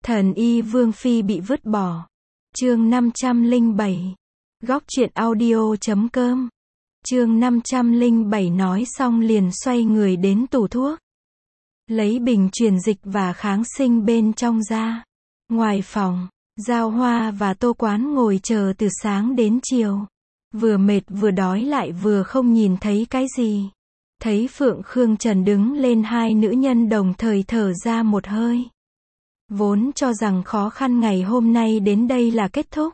Thần y Vương Phi bị vứt bỏ. Chương 507. Góc truyện audio.com. Chương 507 nói xong liền xoay người đến tủ thuốc. Lấy bình truyền dịch và kháng sinh bên trong ra. Ngoài phòng, Giao Hoa và Tô Quán ngồi chờ từ sáng đến chiều. Vừa mệt vừa đói lại vừa không nhìn thấy cái gì. Thấy Phượng Khương Trần đứng lên, hai nữ nhân đồng thời thở ra một hơi. Vốn cho rằng khó khăn ngày hôm nay đến đây là kết thúc.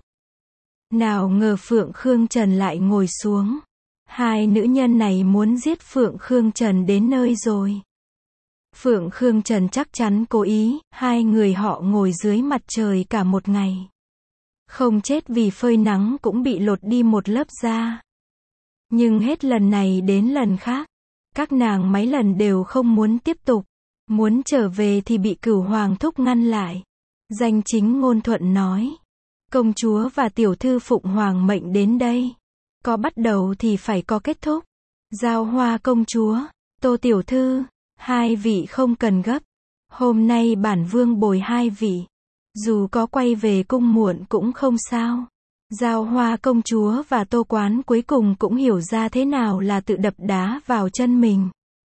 Nào ngờ Phượng Khương Trần lại ngồi xuống. Hai nữ nhân này muốn giết Phượng Khương Trần đến nơi rồi. Phượng Khương Trần chắc chắn cố ý, hai người họ ngồi dưới mặt trời cả một ngày. Không chết vì phơi nắng cũng bị lột đi một lớp da. Nhưng hết lần này đến lần khác, các nàng mấy lần đều không muốn tiếp tục. Muốn trở về thì bị Cửu Hoàng thúc ngăn lại. Danh chính ngôn thuận nói. Công chúa và tiểu thư Phụng Hoàng mệnh đến đây. Có bắt đầu thì phải có kết thúc. Giao Hoa công chúa, Tô tiểu thư, hai vị không cần gấp. Hôm nay bản vương bồi hai vị. Dù có quay về cung muộn cũng không sao. Giao Hoa công chúa và Tô Quán cuối cùng cũng hiểu ra thế nào là tự đập đá vào chân mình.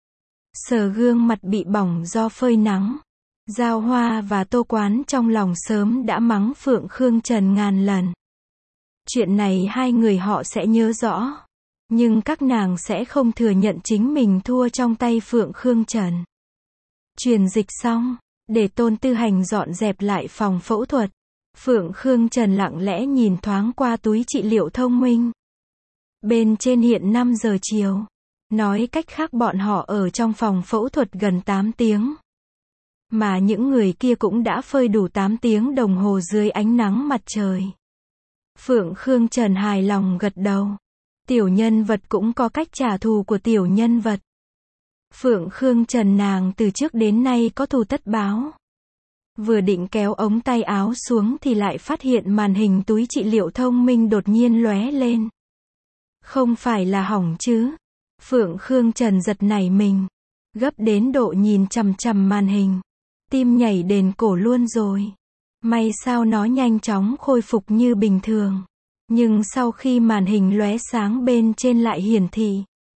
Sờ gương mặt bị bỏng do phơi nắng. Giao Hoa và Tô Quán trong lòng sớm đã mắng Phượng Khương Trần ngàn lần. Chuyện này hai người họ sẽ nhớ rõ. Nhưng các nàng sẽ không thừa nhận chính mình thua trong tay Phượng Khương Trần. Truyền dịch xong, để Tôn Tư Hành dọn dẹp lại phòng phẫu thuật. Phượng Khương Trần lặng lẽ nhìn thoáng qua túi trị liệu thông minh. Bên trên hiện 5 giờ chiều. Nói cách khác bọn họ ở trong phòng phẫu thuật gần 8 tiếng. Mà những người kia cũng đã phơi đủ 8 tiếng đồng hồ dưới ánh nắng mặt trời. Phượng Khương Trần hài lòng gật đầu. Tiểu nhân vật cũng có cách trả thù của tiểu nhân vật. Phượng Khương Trần nàng từ trước đến nay có thù tất báo. Vừa định kéo ống tay áo xuống thì lại phát hiện màn hình túi trị liệu thông minh đột nhiên lóe lên. Không phải là hỏng chứ? Phượng Khương Trần giật nảy mình. Gấp đến độ nhìn chằm chằm màn hình. Tim nhảy đền cổ luôn rồi. May sao nó nhanh chóng khôi phục như bình thường. Nhưng sau khi màn hình lóe sáng bên trên lại hiển thị.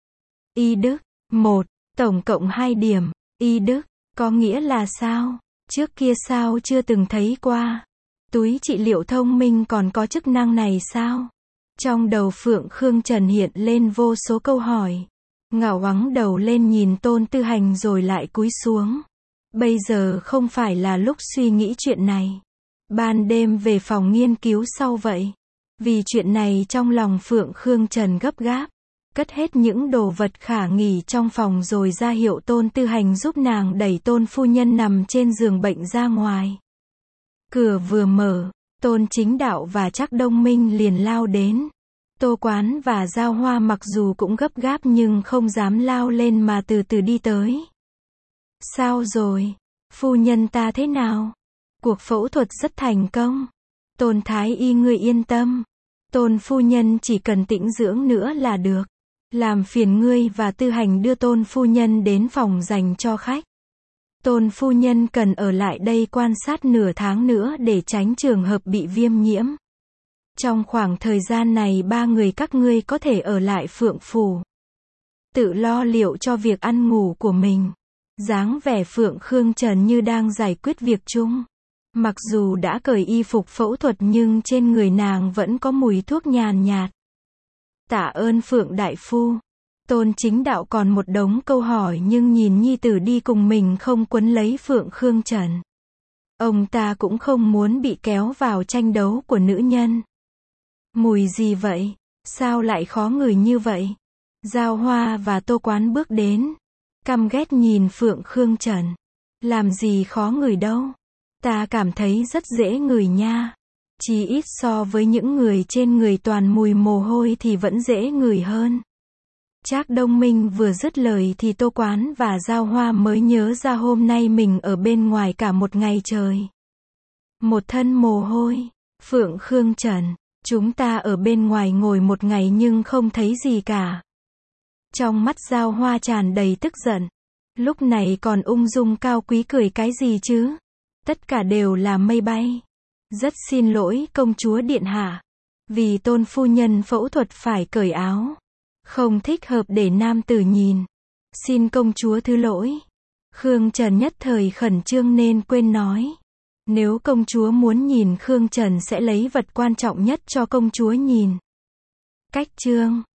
Y Đức, 1, tổng cộng 2 điểm. Y Đức, có nghĩa là sao? Trước kia sao chưa từng thấy qua? Túi trị liệu thông minh còn có chức năng này sao? Trong đầu Phượng Khương Trần hiện lên vô số câu hỏi. Ngạo ngoắng đầu lên nhìn Tôn Tư Hành rồi lại cúi xuống. Bây giờ không phải là lúc suy nghĩ chuyện này. Ban đêm về phòng nghiên cứu sau vậy. Vì chuyện này trong lòng Phượng Khương Trần gấp gáp. Cất hết những đồ vật khả nghi trong phòng rồi ra hiệu Tôn Tư Hành giúp nàng đẩy Tôn phu nhân nằm trên giường bệnh ra ngoài. Cửa vừa mở, Tôn Chính Đạo và Trác Đông Minh liền lao đến. Tô Quán và Giao Hoa mặc dù cũng gấp gáp nhưng không dám lao lên mà từ từ đi tới. Sao rồi? Phu nhân ta thế nào? Cuộc phẫu thuật rất thành công. Tôn Thái Y ngươi yên tâm. Tôn phu nhân chỉ cần tĩnh dưỡng nữa là được. Làm phiền ngươi và Tư Hành đưa Tôn phu nhân đến phòng dành cho khách. Tôn phu nhân cần ở lại đây quan sát nửa tháng nữa để tránh trường hợp bị viêm nhiễm. Trong khoảng thời gian này ba người các ngươi có thể ở lại Phượng Phủ. Tự lo liệu cho việc ăn ngủ của mình. Dáng vẻ Phượng Khương Trần như đang giải quyết việc chung. Mặc dù đã cởi y phục phẫu thuật nhưng trên người nàng vẫn có mùi thuốc nhàn nhạt. Tạ ơn Phượng đại phu. Tôn Chính Đạo còn một đống câu hỏi nhưng nhìn nhi tử đi cùng mình không quấn lấy Phượng Khương Trần. Ông ta cũng không muốn bị kéo vào tranh đấu của nữ nhân. Mùi gì vậy? Sao lại khó ngửi như vậy? Giao Hoa và Tô Quán bước đến. Căm ghét nhìn Phượng Khương Trần. Làm gì khó ngửi đâu. Ta cảm thấy rất dễ ngửi nha. Chỉ ít so với những người trên người toàn mùi mồ hôi thì vẫn dễ ngửi hơn. Trác Đông Minh vừa dứt lời thì Tô Quán và Giao Hoa mới nhớ ra hôm nay mình ở bên ngoài cả một ngày trời. Một thân mồ hôi. Phượng Khương Trần, chúng ta ở bên ngoài ngồi một ngày nhưng không thấy gì cả. Trong mắt Giao Hoa tràn đầy tức giận. Lúc này còn ung dung cao quý cười cái gì chứ? Tất cả đều là mây bay. Rất xin lỗi công chúa điện hạ. Vì tôn phu nhân phẫu thuật phải cởi áo. Không thích hợp để nam tử nhìn. Xin công chúa thứ lỗi. Khương Trần nhất thời khẩn trương nên quên nói. Nếu công chúa muốn nhìn Khương Trần sẽ lấy vật quan trọng nhất cho công chúa nhìn. Cách chương